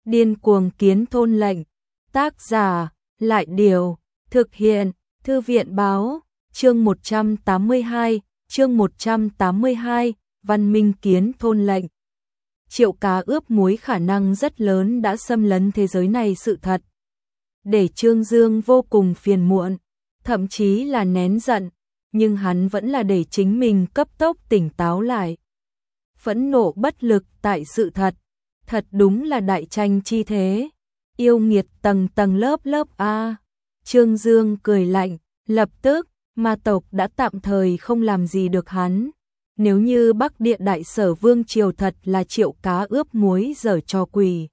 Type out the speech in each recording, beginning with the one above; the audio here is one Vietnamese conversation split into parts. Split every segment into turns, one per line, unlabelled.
Điên cuồng kiến thôn lệnh. Tác giả, Lại Điều. Thực hiện, Thư viện Báo. Chương 182, Văn minh kiến thôn lệnh. Triệu cá ướp muối khả năng rất lớn đã xâm lấn thế giới này sự thật. Để Trương Dương vô cùng phiền muộn, thậm chí là nén giận, nhưng hắn vẫn là để chính mình cấp tốc tỉnh táo lại. Phẫn nộ bất lực tại sự thật, thật đúng là đại tranh chi thế. Yêu nghiệt tầng tầng lớp lớp a. Trương Dương cười lạnh, lập tức, ma tộc đã tạm thời không làm gì được hắn. Nếu như Bắc Địa Đại Sở Vương triều thật là Triệu cá ướp muối dở trò quỷ.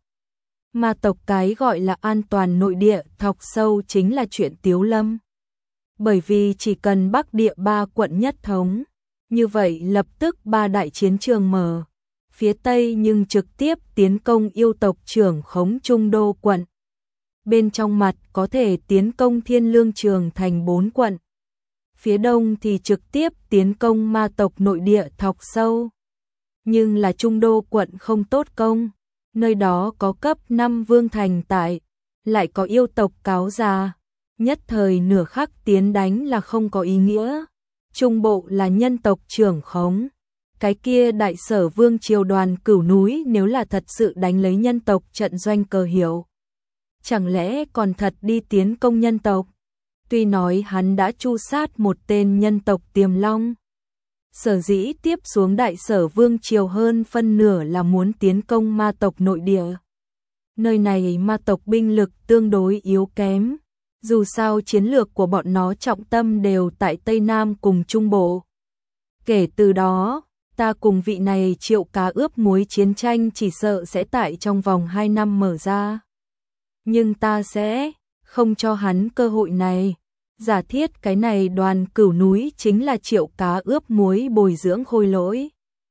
Ma tộc cái gọi là an toàn nội địa thọc sâu chính là chuyện tiếu lâm. Bởi vì chỉ cần Bắc Địa 3 quận nhất thống, như vậy lập tức 3 đại chiến trường mở. Phía Tây nhưng trực tiếp tiến công yêu tộc trưởng khống Trung Đô quận. Bên trong mặt có thể tiến công Thiên Lương Trường thành 4 quận. Phía Đông thì trực tiếp tiến công ma tộc nội địa thọc sâu. Nhưng là Trung Đô quận không tốt công, nơi đó có cấp 5 vương thành tại, lại có yêu tộc cáo già. Nhất thời nửa khắc tiến đánh là không có ý nghĩa. Trung Bộ là nhân tộc trưởng khống. Cái kia Đại Sở Vương triều đoàn Cửu Núi nếu là thật sự đánh lấy nhân tộc trận doanh cờ hiệu, chẳng lẽ còn thật đi tiến công nhân tộc? Tuy nói hắn đã tru sát một tên nhân tộc Tiềm Long, sở dĩ tiếp xuống Đại Sở Vương triều hơn phân nửa là muốn tiến công ma tộc nội địa. Nơi này ma tộc binh lực tương đối yếu kém, dù sao chiến lược của bọn nó trọng tâm đều tại Tây Nam cùng Trung Bộ. Kể từ đó, ta cùng vị này Triệu cá ướp muối chiến tranh chỉ sợ sẽ tại trong vòng 2 năm mở ra. Nhưng ta sẽ không cho hắn cơ hội này. Giả thiết cái này đoàn Cửu Núi chính là Triệu cá ướp muối bồi dưỡng khôi lỗi.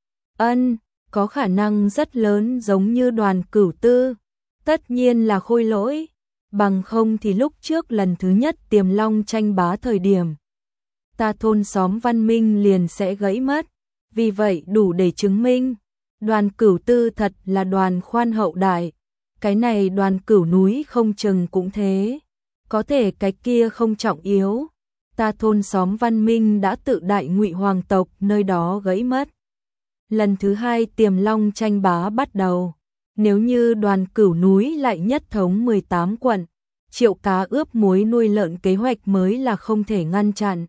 Có khả năng rất lớn giống như đoàn Cửu Tư. Tất nhiên là khôi lỗi. Bằng không thì lúc trước lần thứ nhất Tiềm Long tranh bá thời điểm, ta thôn xóm văn minh liền sẽ gãy mất. Vì vậy đủ để chứng minh, đoàn Cửu Tư thật là đoàn khoan hậu đại. Cái này đoàn Cửu Núi không chừng cũng thế. Có thể cái kia không trọng yếu. Ta thôn xóm văn minh đã tự đại Ngụy hoàng tộc nơi đó gãy mất. Lần thứ 2 Tiềm Long tranh bá bắt đầu. Nếu như đoàn Cửu Núi lại nhất thống 18 quận, Triệu cá ướp muối nuôi lợn kế hoạch mới là không thể ngăn chặn.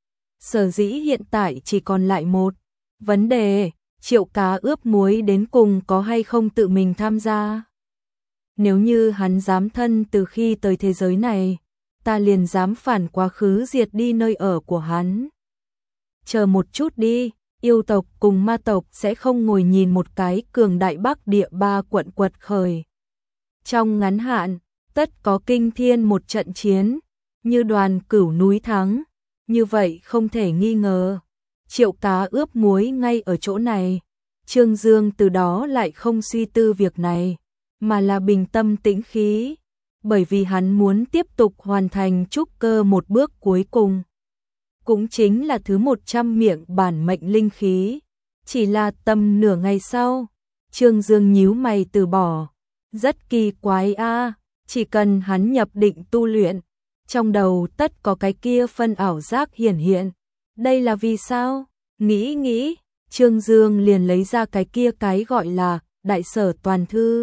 Sở dĩ hiện tại chỉ còn lại một vấn đề, Triệu cá ướp muối đến cùng có hay không tự mình tham gia. Nếu như hắn dám thân từ khi tới thế giới này, ta liền dám phản quá khứ diệt đi nơi ở của hắn. Chờ một chút đi, yêu tộc cùng ma tộc sẽ không ngồi nhìn một cái cường đại Bắc Địa 3 quận quật khởi. Trong ngắn hạn, tất có kinh thiên một trận chiến, như đoàn Cửu Núi thắng, như vậy không thể nghi ngờ. Triệu cá ướp muối ngay ở chỗ này. Trương Dương từ đó lại không suy tư việc này, mà là bình tâm tĩnh khí, bởi vì hắn muốn tiếp tục hoàn thành trúc cơ một bước cuối cùng. Cũng chính là thứ 100 miệng bản mệnh linh khí. Chỉ là tầm nửa ngày sau, Trương Dương nhíu mày từ bỏ. Rất kỳ quái a, chỉ cần hắn nhập định tu luyện, trong đầu tất có cái kia phân ảo giác hiển hiện. Đây là vì sao? Nghĩ, Trương Dương liền lấy ra cái kia cái gọi là Đại Sở Toàn Thư,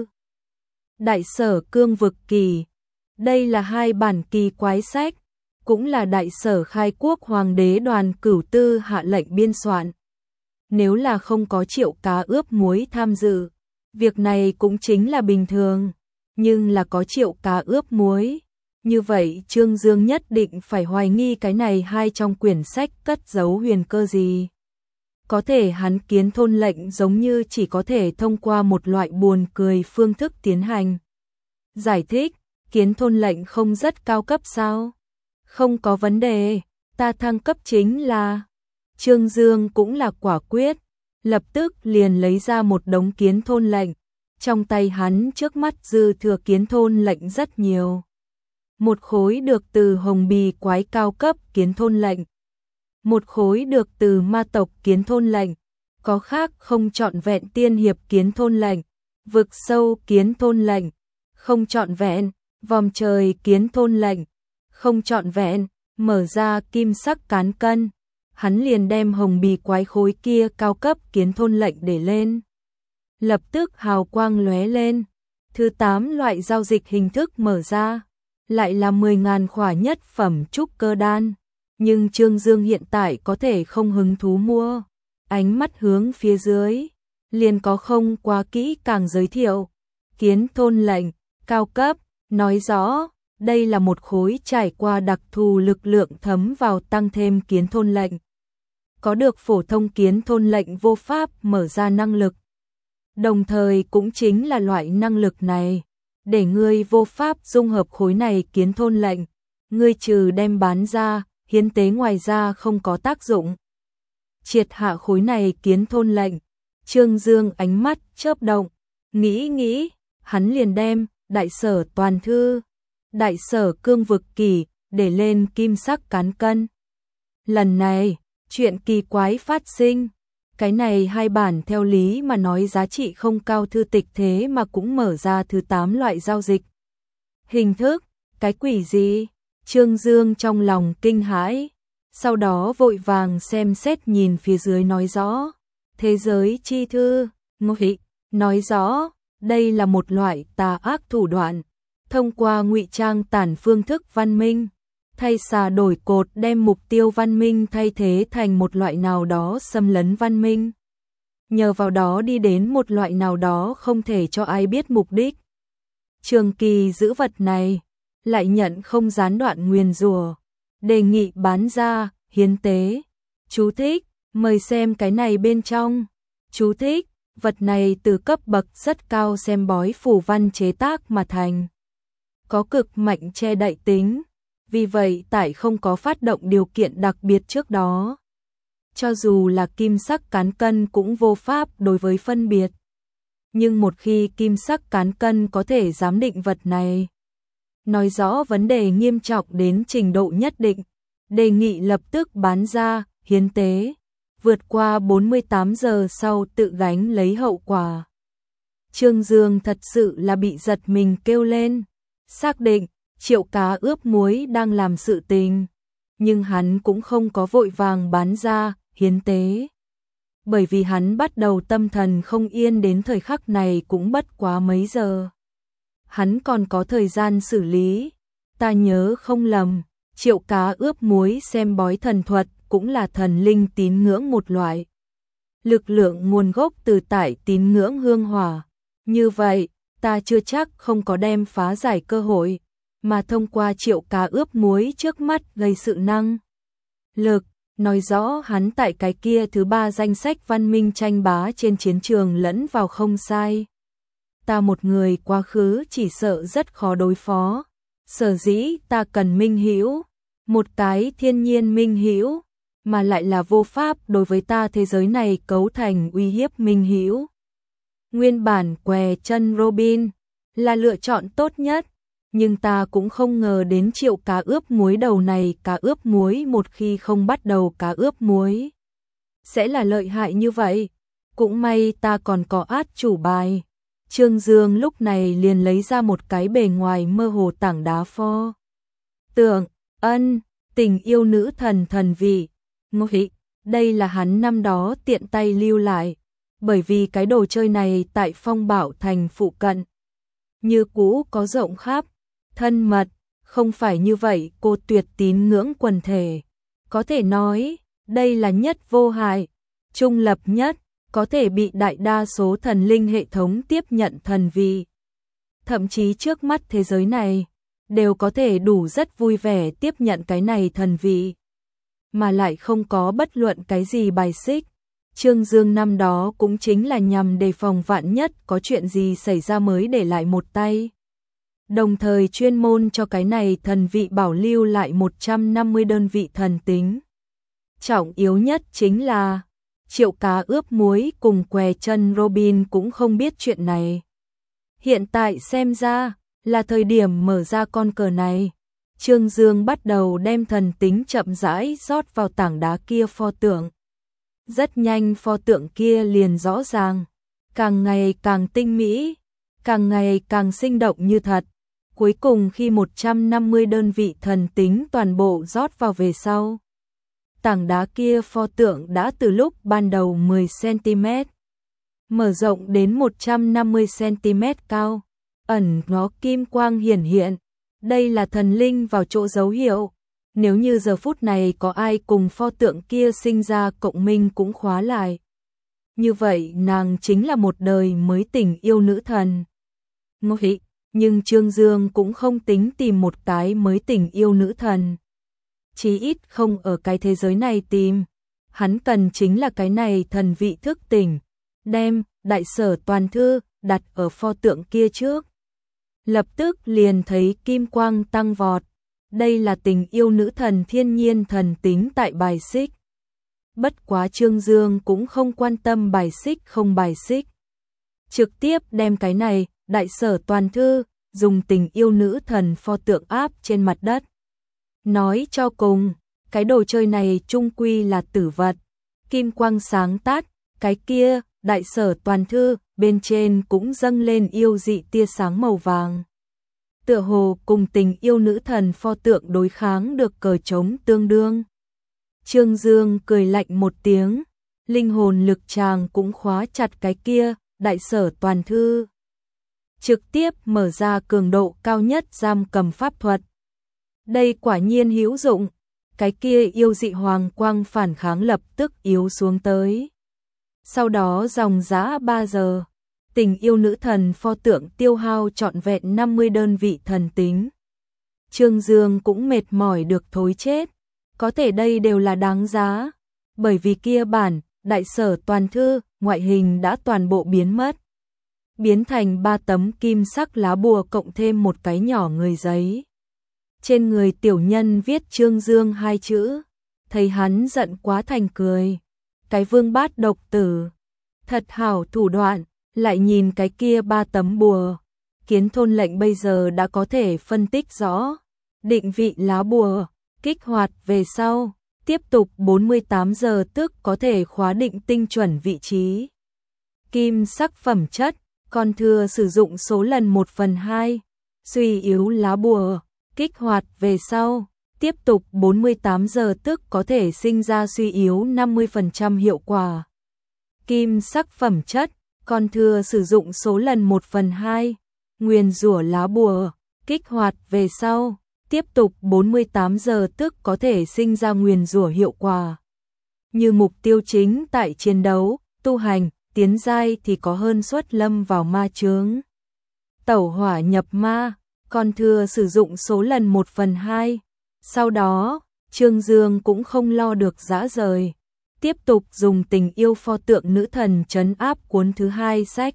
Đại Sở Cương Vực Kỳ. Đây là 2 bản kỳ quái sách, cũng là Đại Sở khai quốc hoàng đế đoàn Cửu Tư hạ lệnh biên soạn. Nếu là không có Triệu cá ướp muối tham dự, việc này cũng chính là bình thường, nhưng là có Triệu cá ướp muối. Như vậy Trương Dương nhất định phải hoài nghi cái này 2 trong quyển sách cất giấu huyền cơ gì. Có thể hắn kiến thôn lệnh giống như chỉ có thể thông qua một loại buồn cười phương thức tiến hành. Giải thích, kiến thôn lệnh không rất cao cấp sao? Không có vấn đề, ta thăng cấp chính là... Trương Dương cũng là quả quyết, lập tức liền lấy ra một đống kiến thôn lệnh. Trong tay hắn trước mắt dư thừa kiến thôn lệnh rất nhiều. Một khối được từ hồng bì quái cao cấp kiến thôn lệnh, một khối được từ ma tộc kiến thôn lệnh, có khác không trọn vẹn tiên hiệp kiến thôn lệnh, vực sâu kiến thôn lệnh, không trọn vẹn, vòm trời kiến thôn lệnh, không trọn vẹn, mở ra kim sắc cán cân. Hắn liền đem hồng bì quái khối kia cao cấp kiến thôn lệnh để lên. Lập tức hào quang lóe lên. Thứ 8 loại giao dịch hình thức mở ra. Lại là 10.000 khỏa nhất phẩm trúc cơ đan. Nhưng Trương Dương hiện tại có thể không hứng thú mua. Ánh mắt hướng phía dưới. Liền có không quá kỹ càng giới thiệu. Kiến thôn lệnh, cao cấp, nói rõ. Đây là một khối trải qua đặc thù lực lượng thấm vào tăng thêm kiến thôn lệnh. Có được phổ thông kiến thôn lệnh vô pháp mở ra năng lực. Đồng thời cũng chính là loại năng lực này. Để ngươi vô pháp dung hợp khối này kiến thôn lệnh. Ngươi trừ đem bán ra, hiến tế ngoài ra không có tác dụng. Triệt hạ khối này kiến thôn lệnh. Trương Dương ánh mắt chớp động. Nghĩ, hắn liền đem đại sở toàn thư, đại sở cương vực kỳ để lên kim sắc cán cân. Lần này, chuyện kỳ quái phát sinh. Cái này hai bản theo lý mà nói giá trị không cao thư tịch thế mà cũng mở ra thứ 8 loại giao dịch. Hình thức, cái quỷ gì? Trương Dương trong lòng kinh hãi. Sau đó vội vàng xem xét nhìn phía dưới nói rõ. Thế giới chi thư, ngụy, nói rõ, đây là một loại tà ác thủ đoạn. Thông qua ngụy trang tản phương thức văn minh, thay xà đổi cột đem mục tiêu văn minh thay thế thành một loại nào đó xâm lấn văn minh. Nhờ vào đó đi đến một loại nào đó không thể cho ai biết mục đích. Trường kỳ giữ vật này, lại nhận không gián đoạn nguyền rủa, đề nghị bán ra, hiến tế. Chú thích, mời xem cái này bên trong. Chú thích, vật này từ cấp bậc rất cao xem bói phù văn chế tác mà thành. Có cực mạnh che đậy tính. Vì vậy tại không có phát động điều kiện đặc biệt trước đó. Cho dù là kim sắc cán cân cũng vô pháp đối với phân biệt. Nhưng một khi kim sắc cán cân có thể giám định vật này, nói rõ vấn đề nghiêm trọng đến trình độ nhất định, đề nghị lập tức bán ra, hiến tế, vượt qua 48 giờ sau tự gánh lấy hậu quả. Trương Dương thật sự là bị giật mình kêu lên, xác định Triệu Cá ướp muối đang làm sự tình, nhưng hắn cũng không có vội vàng bán ra, hiến tế. Bởi vì hắn bắt đầu tâm thần không yên đến thời khắc này cũng bất quá mấy giờ. Hắn còn có thời gian xử lý, ta nhớ không lầm, Triệu Cá ướp muối xem bói thần thuật cũng là thần linh tín ngưỡng một loại. Lực lượng nguồn gốc từ tại tín ngưỡng hương hỏa. Như vậy, ta chưa chắc không có đem phá giải cơ hội, mà thông qua Triệu Cá ướp muối trước mắt gây sự năng lực, nói rõ hắn tại cái kia thứ 3 danh sách văn minh tranh bá trên chiến trường lẫn vào không sai. Ta một người quá khứ chỉ sợ rất khó đối phó, sở dĩ ta cần minh hữu, một cái thiên nhiên minh hữu, mà lại là vô pháp đối với ta thế giới này cấu thành uy hiếp minh hữu. Nguyên bản què chân Robin là lựa chọn tốt nhất, nhưng ta cũng không ngờ đến Triệu Cá ướp muối đầu này. Cá ướp muối một khi không bắt đầu cá ướp muối sẽ là lợi hại như vậy. Cũng may ta còn có át chủ bài. Trương Dương lúc này liền lấy ra một cái bề ngoài mơ hồ tảng đá pho tượng, ân, tình yêu nữ thần thần vị. Ngụy, đây là hắn năm đó tiện tay lưu lại, bởi vì cái đồ chơi này tại Phong Bảo Thành phụ cận như cũ có rộng khắp, thân mật, không phải như vậy cô tuyệt tín ngưỡng quần thể. Có thể nói, đây là nhất vô hại, trung lập nhất, có thể bị đại đa số thần linh hệ thống tiếp nhận thần vị. Thậm chí trước mắt thế giới này, đều có thể đủ rất vui vẻ tiếp nhận cái này thần vị, mà lại không có bất luận cái gì bài xích. Trương Dương năm đó cũng chính là nhằm đề phòng vạn nhất có chuyện gì xảy ra mới để lại một tay. Đồng thời chuyên môn cho cái này thần vị bảo lưu lại 150 đơn vị thần tính. Trọng yếu nhất chính là Triệu Cá ướp muối cùng què chân Robin cũng không biết chuyện này. Hiện tại xem ra là thời điểm mở ra con cờ này. Trương Dương bắt đầu đem thần tính chậm rãi rót vào tảng đá kia pho tượng. Rất nhanh pho tượng kia liền rõ ràng, càng ngày càng tinh mỹ, càng ngày càng sinh động như thật. Cuối cùng khi 150 đơn vị thần tính toàn bộ rót vào về sau, tảng đá kia pho tượng đã từ lúc ban đầu 10 cm mở rộng đến 150 cm cao, ẩn nó kim quang hiển hiện. Đây là thần linh vào chỗ dấu hiệu. Nếu như giờ phút này có ai cùng pho tượng kia sinh ra cộng minh cũng khóa lại. Như vậy nàng chính là một đời mới tình yêu nữ thần. Ngụy, nhưng Trương Dương cũng không tính tìm một cái mới tình yêu nữ thần. Chí ít không ở cái thế giới này tìm. Hắn cần chính là cái này thần vị thức tỉnh. Đem Đại Sở Toàn Thư đặt ở pho tượng kia trước. Lập tức liền thấy kim quang tăng vọt. Đây là tình yêu nữ thần thiên nhiên thần tính tại bài xích. Bất quá Trương Dương cũng không quan tâm bài xích không bài xích. Trực tiếp đem cái này, Đại Sở Toàn Thư, dùng tình yêu nữ thần pho tượng áp trên mặt đất. Nói cho cùng, cái đồ chơi này chung quy là tử vật. Kim quang sáng tát, cái kia, Đại Sở Toàn Thư, bên trên cũng dâng lên yêu dị tia sáng màu vàng. Tựa hồ cùng tình yêu nữ thần pho tượng đối kháng được cờ trống tương đương. Trương Dương cười lạnh một tiếng, linh hồn lực chàng cũng khóa chặt cái kia, Đại Sở Toàn Thư. Trực tiếp mở ra cường độ cao nhất giam cầm pháp thuật. Đây quả nhiên hữu dụng, cái kia yêu dị hoàng quang phản kháng lập tức yếu xuống tới. Sau đó dòng dã 3 giờ, tình yêu nữ thần pho tượng tiêu hao trọn vẹn 50 đơn vị thần tính. Trương Dương cũng mệt mỏi được thối chết, có thể đây đều là đáng giá, bởi vì kia bản, Đại Sở Toàn Thư, ngoại hình đã toàn bộ biến mất. Biến thành 3 tấm kim sắc lá bùa cộng thêm một cái nhỏ người giấy. Trên người tiểu nhân viết Trương Dương 2 chữ, thấy hắn giận quá thành cười. Cái vương bát độc tử, thật hảo thủ đoạn, lại nhìn cái kia 3 tấm bùa. Kiến Thôn lệnh bây giờ đã có thể phân tích rõ, định vị lá bùa, kích hoạt về sau, tiếp tục 48 giờ tức có thể khóa định tinh chuẩn vị trí. Kim sắc phẩm chất, còn thừa sử dụng số lần 1/2, suy yếu lá bùa, kích hoạt về sau, tiếp tục 48 giờ tức có thể sinh ra suy yếu 50% hiệu quả. Kim sắc phẩm chất, còn thừa sử dụng số lần 1/2, nguyền rủa lá bùa, kích hoạt về sau, tiếp tục 48 giờ tức có thể sinh ra nguyền rủa hiệu quả. Như mục tiêu chính tại chiến đấu, tu hành, tiến giai thì có hơn suất lâm vào ma chướng. Tẩu hỏa nhập ma, còn thừa sử dụng số lần 1/2. Sau đó, Trương Dương cũng không lo được dã rời. Tiếp tục dùng tình yêu pho tượng nữ thần trấn áp cuốn thứ 2 sách.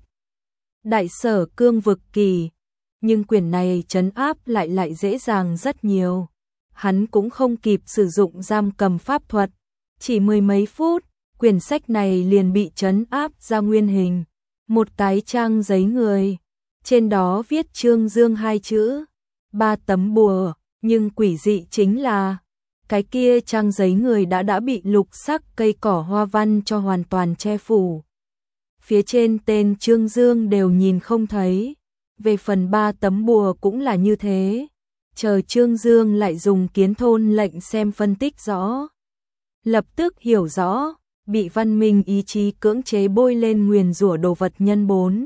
Đại Sở Cương Vực Kỳ. Nhưng quyển này trấn áp lại dễ dàng rất nhiều. Hắn cũng không kịp sử dụng giam cầm pháp thuật. Chỉ 10 mấy phút, quyển sách này liền bị trấn áp ra nguyên hình. Một cái trang giấy người. Trên đó viết Trương Dương 2 chữ. 3 tấm bùa, nhưng quỷ dị chính là cái kia trang giấy người đã bị lục sắc cây cỏ hoa văn cho hoàn toàn che phủ. Phía trên tên Trương Dương đều nhìn không thấy. Về phần 3 tấm bùa cũng là như thế. Chờ Trương Dương lại dùng Kiến Thôn lệnh xem phân tích rõ. Lập tức hiểu rõ, bị văn minh ý chí cưỡng chế bôi lên nguyền rủa đồ vật nhân 4.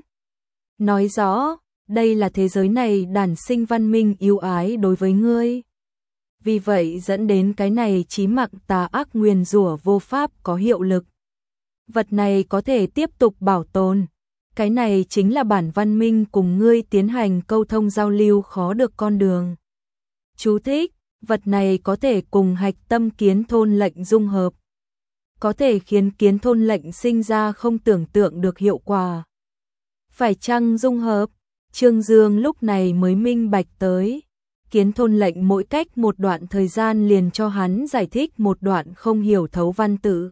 Nói rõ, đây là thế giới này đản sinh văn minh yêu ái đối với ngươi. Vì vậy dẫn đến cái này chí mạng tà ác nguyền rủa vô pháp có hiệu lực. Vật này có thể tiếp tục bảo tồn. Cái này chính là bản văn minh cùng ngươi tiến hành câu thông giao lưu khó được con đường. Chú thích, vật này có thể cùng hạch tâm Kiến Thôn lệnh dung hợp. Có thể khiến Kiến Thôn lệnh sinh ra không tưởng tượng được hiệu quả. Phải chăng dung hợp? Trương Dương lúc này mới minh bạch tới. Kiến Thôn lệnh mỗi cách một đoạn thời gian liền cho hắn giải thích một đoạn không hiểu thấu văn tự.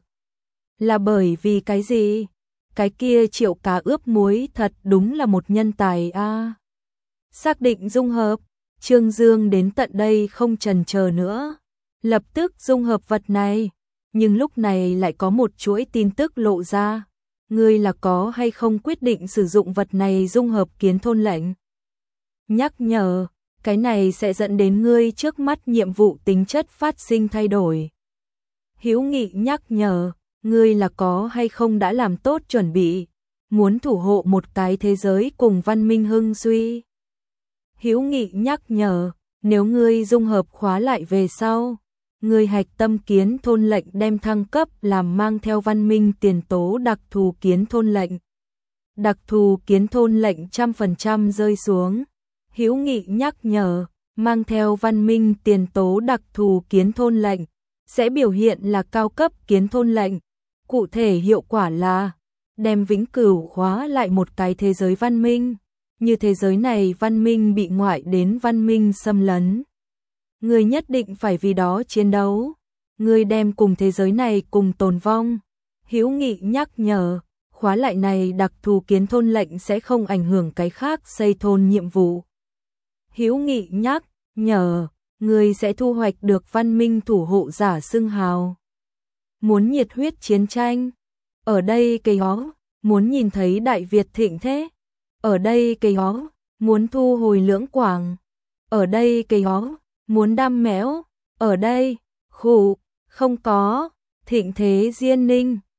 Là bởi vì cái gì? Cái kia Triệu Cá ướp muối thật đúng là một nhân tài a. Xác định dung hợp, Trương Dương đến tận đây không chần chờ nữa, lập tức dung hợp vật này, nhưng lúc này lại có một chuỗi tin tức lộ ra. ngươi là có hay không quyết định sử dụng vật này dung hợp kiến thôn lệnh. Nhắc nhở, cái này sẽ dẫn đến ngươi trước mắt nhiệm vụ tính chất phát sinh thay đổi. Hữu nghị nhắc nhở, ngươi là có hay không đã làm tốt chuẩn bị, muốn thủ hộ một cái thế giới cùng văn minh hưng suy. Hữu nghị nhắc nhở, nếu ngươi dung hợp khóa lại về sau, ngươi hạch tâm kiến thôn lệnh đem thăng cấp làm mang theo văn minh tiền tố đặc thù kiến thôn lệnh. Đặc thù kiến thôn lệnh 100% rơi xuống. Hữu nghị nhắc nhở, mang theo văn minh tiền tố đặc thù kiến thôn lệnh, sẽ biểu hiện là cao cấp kiến thôn lệnh. Cụ thể hiệu quả là đem vĩnh cửu khóa lại một cái thế giới văn minh, như thế giới này văn minh bị ngoại đến văn minh xâm lấn. Ngươi nhất định phải vì đó chiến đấu, ngươi đem cùng thế giới này cùng tồn vong. Hữu nghị nhắc nhở, khóa lại này đặc thù kiến thôn lệnh sẽ không ảnh hưởng cái khác xây thôn nhiệm vụ. Hữu nghị nhắc nhở, ngươi sẽ thu hoạch được văn minh thủ hộ giả xưng hào. Muốn nhiệt huyết chiến tranh, ở đây cây hó, muốn nhìn thấy Đại Việt thịnh thế, ở đây cây hó, muốn thu hồi lưỡng quảng, ở đây cây hó, muốn đam mẽo, ở đây, khủ, không có, thịnh thế diên ninh.